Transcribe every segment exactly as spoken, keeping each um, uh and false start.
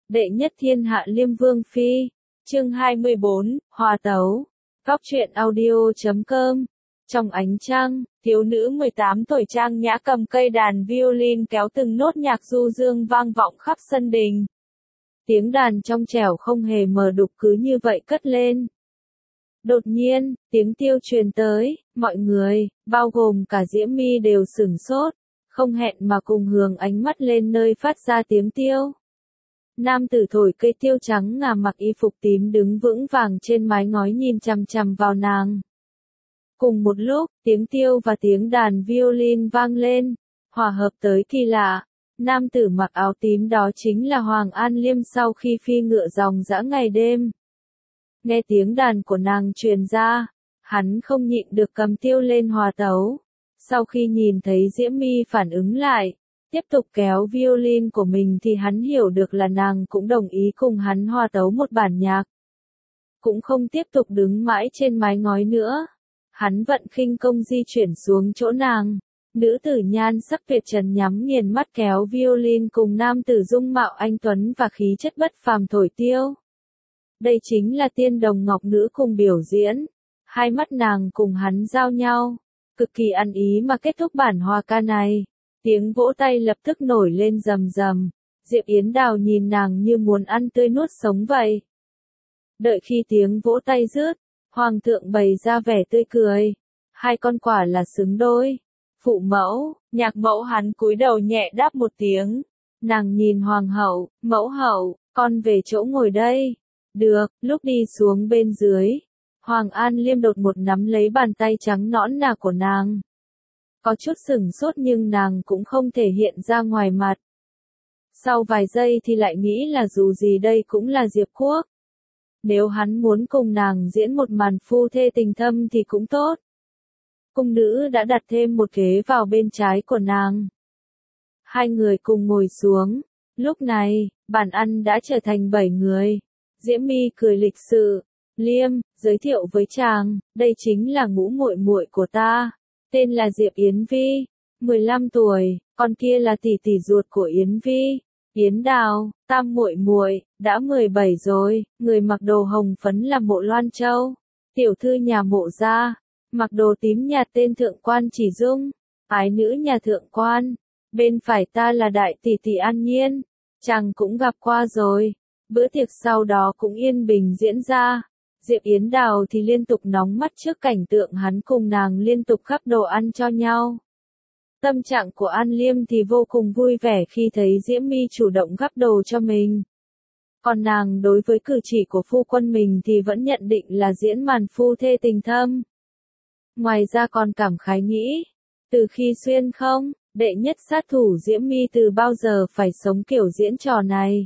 đệ nhất thiên hạ Liêm Vương Phi, chương hai mươi bốn, Hòa Tấu, Góc truyện audio chấm com. Trong ánh trăng, thiếu nữ mười tám tuổi trang nhã cầm cây đàn violin kéo từng nốt nhạc du dương vang vọng khắp sân đình. Tiếng đàn trong trẻo không hề mờ đục cứ như vậy cất lên. Đột nhiên, tiếng tiêu truyền tới, mọi người, bao gồm cả Diễm My đều sửng sốt, không hẹn mà cùng hướng ánh mắt lên nơi phát ra tiếng tiêu. Nam tử thổi cây tiêu trắng ngà mặc y phục tím đứng vững vàng trên mái ngói nhìn chằm chằm vào nàng. Cùng một lúc, tiếng tiêu và tiếng đàn violin vang lên, hòa hợp tới kỳ lạ. Nam tử mặc áo tím đó chính là Hoàng An Liêm sau khi phi ngựa dòng dã ngày đêm. Nghe tiếng đàn của nàng truyền ra, hắn không nhịn được cầm tiêu lên hòa tấu. Sau khi nhìn thấy Diễm My phản ứng lại, tiếp tục kéo violin của mình thì hắn hiểu được là nàng cũng đồng ý cùng hắn hòa tấu một bản nhạc. Cũng không tiếp tục đứng mãi trên mái ngói nữa. Hắn vận khinh công di chuyển xuống chỗ nàng. Nữ tử nhan sắc tuyệt trần nhắm nghiền mắt kéo violin cùng nam tử dung mạo anh tuấn và khí chất bất phàm thổi tiêu. Đây chính là tiên đồng ngọc nữ cùng biểu diễn. Hai mắt nàng cùng hắn giao nhau, cực kỳ ăn ý mà kết thúc bản hòa ca này. Tiếng vỗ tay lập tức nổi lên rầm rầm. Diệp Yến Đào nhìn nàng như muốn ăn tươi nuốt sống vậy. Đợi khi tiếng vỗ tay dứt, Hoàng thượng bày ra vẻ tươi cười. Hai con quả là xứng đôi. Phụ mẫu, nhạc mẫu hắn cúi đầu nhẹ đáp một tiếng. Nàng nhìn Hoàng hậu, mẫu hậu, con về chỗ ngồi đây. Được, lúc đi xuống bên dưới. Hoàng An Liêm đột một nắm lấy bàn tay trắng nõn nà của nàng. Có chút sửng sốt nhưng nàng cũng không thể hiện ra ngoài mặt. Sau vài giây thì lại nghĩ là dù gì đây cũng là Diệp Quốc. Nếu hắn muốn cùng nàng diễn một màn phu thê tình thâm thì cũng tốt. Cung nữ đã đặt thêm một ghế vào bên trái của nàng. Hai người cùng ngồi xuống. Lúc này, bàn ăn đã trở thành bảy người. Diễm My cười lịch sự. Liêm, giới thiệu với chàng, đây chính là ngũ muội muội của ta. Tên là Diệp Yến Vi, mười lăm tuổi, con kia là tỷ tỷ ruột của Yến Vi. Yến Đào, tam muội muội, đã mười bảy rồi, người mặc đồ hồng phấn là Mộ Loan Châu. Tiểu thư nhà Mộ gia, mặc đồ tím nhạt tên thượng quan Chỉ Dung, ái nữ nhà thượng quan. Bên phải ta là đại tỷ tỷ An Nhiên, chàng cũng gặp qua rồi. Bữa tiệc sau đó cũng yên bình diễn ra. Diệp Yến Đào thì liên tục nóng mắt trước cảnh tượng hắn cùng nàng liên tục gắp đồ ăn cho nhau. Tâm trạng của An Liêm thì vô cùng vui vẻ khi thấy Diễm My chủ động gắp đồ cho mình. Còn nàng đối với cử chỉ của phu quân mình thì vẫn nhận định là diễn màn phu thê tình thâm. Ngoài ra còn cảm khái nghĩ, từ khi xuyên không, đệ nhất sát thủ Diễm My từ bao giờ phải sống kiểu diễn trò này.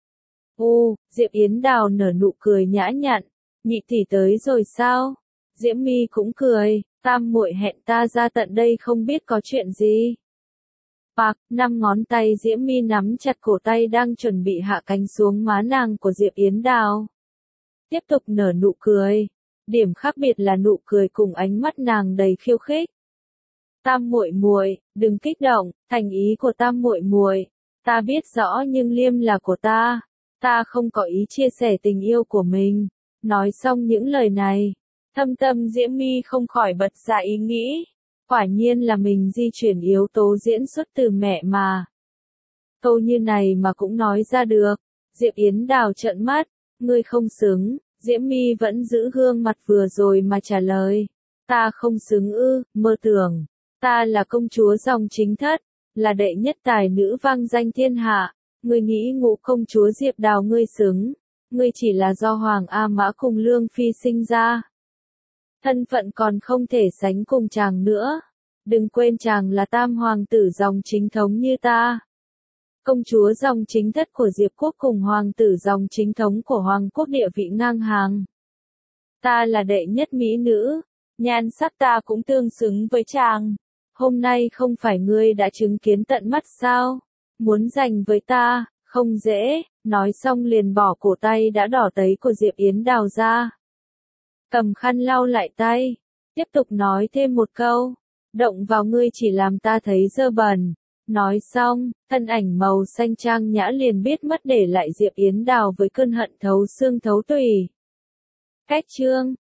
U, Diệp Yến Đào nở nụ cười nhã nhặn. Nhị tỷ tới rồi sao? Diễm My cũng cười, tam muội hẹn ta ra tận đây không biết có chuyện gì. Bạc, năm ngón tay Diễm My nắm chặt cổ tay đang chuẩn bị hạ cánh xuống má nàng của Diệp Yến Đào. Tiếp tục nở nụ cười. Điểm khác biệt là nụ cười cùng ánh mắt nàng đầy khiêu khích. Tam muội muội, đừng kích động, thành ý của tam muội muội, ta biết rõ nhưng Liêm là của ta, ta không có ý chia sẻ tình yêu của mình. Nói xong những lời này, thâm tâm Diễm My không khỏi bật ra ý nghĩ, quả nhiên là mình di chuyển yếu tố diễn xuất từ mẹ mà. Câu như này mà cũng nói ra được. Diệp Yến Đào trợn mắt, ngươi không xứng. Diễm My vẫn giữ gương mặt vừa rồi mà trả lời, ta không xứng ư, mơ tưởng, ta là công chúa dòng chính thất, là đệ nhất tài nữ vang danh thiên hạ, ngươi nghĩ ngũ công chúa Diệp Đào ngươi xứng. Ngươi chỉ là do Hoàng A Mã cùng Lương Phi sinh ra. Thân phận còn không thể sánh cùng chàng nữa. Đừng quên chàng là tam hoàng tử dòng chính thống như ta. Công chúa dòng chính thất của Diệp Quốc cùng hoàng tử dòng chính thống của Hoàng Quốc địa vị ngang hàng. Ta là đệ nhất mỹ nữ, nhan sắc ta cũng tương xứng với chàng. Hôm nay không phải ngươi đã chứng kiến tận mắt sao? Muốn giành với ta, không dễ. Nói xong liền bỏ cổ tay đã đỏ tấy của Diệp Yến Đào ra. Cầm khăn lau lại tay. Tiếp tục nói thêm một câu. Động vào ngươi chỉ làm ta thấy dơ bẩn. Nói xong, thân ảnh màu xanh trang nhã liền biết mất để lại Diệp Yến Đào với cơn hận thấu xương thấu tủy. Cách chương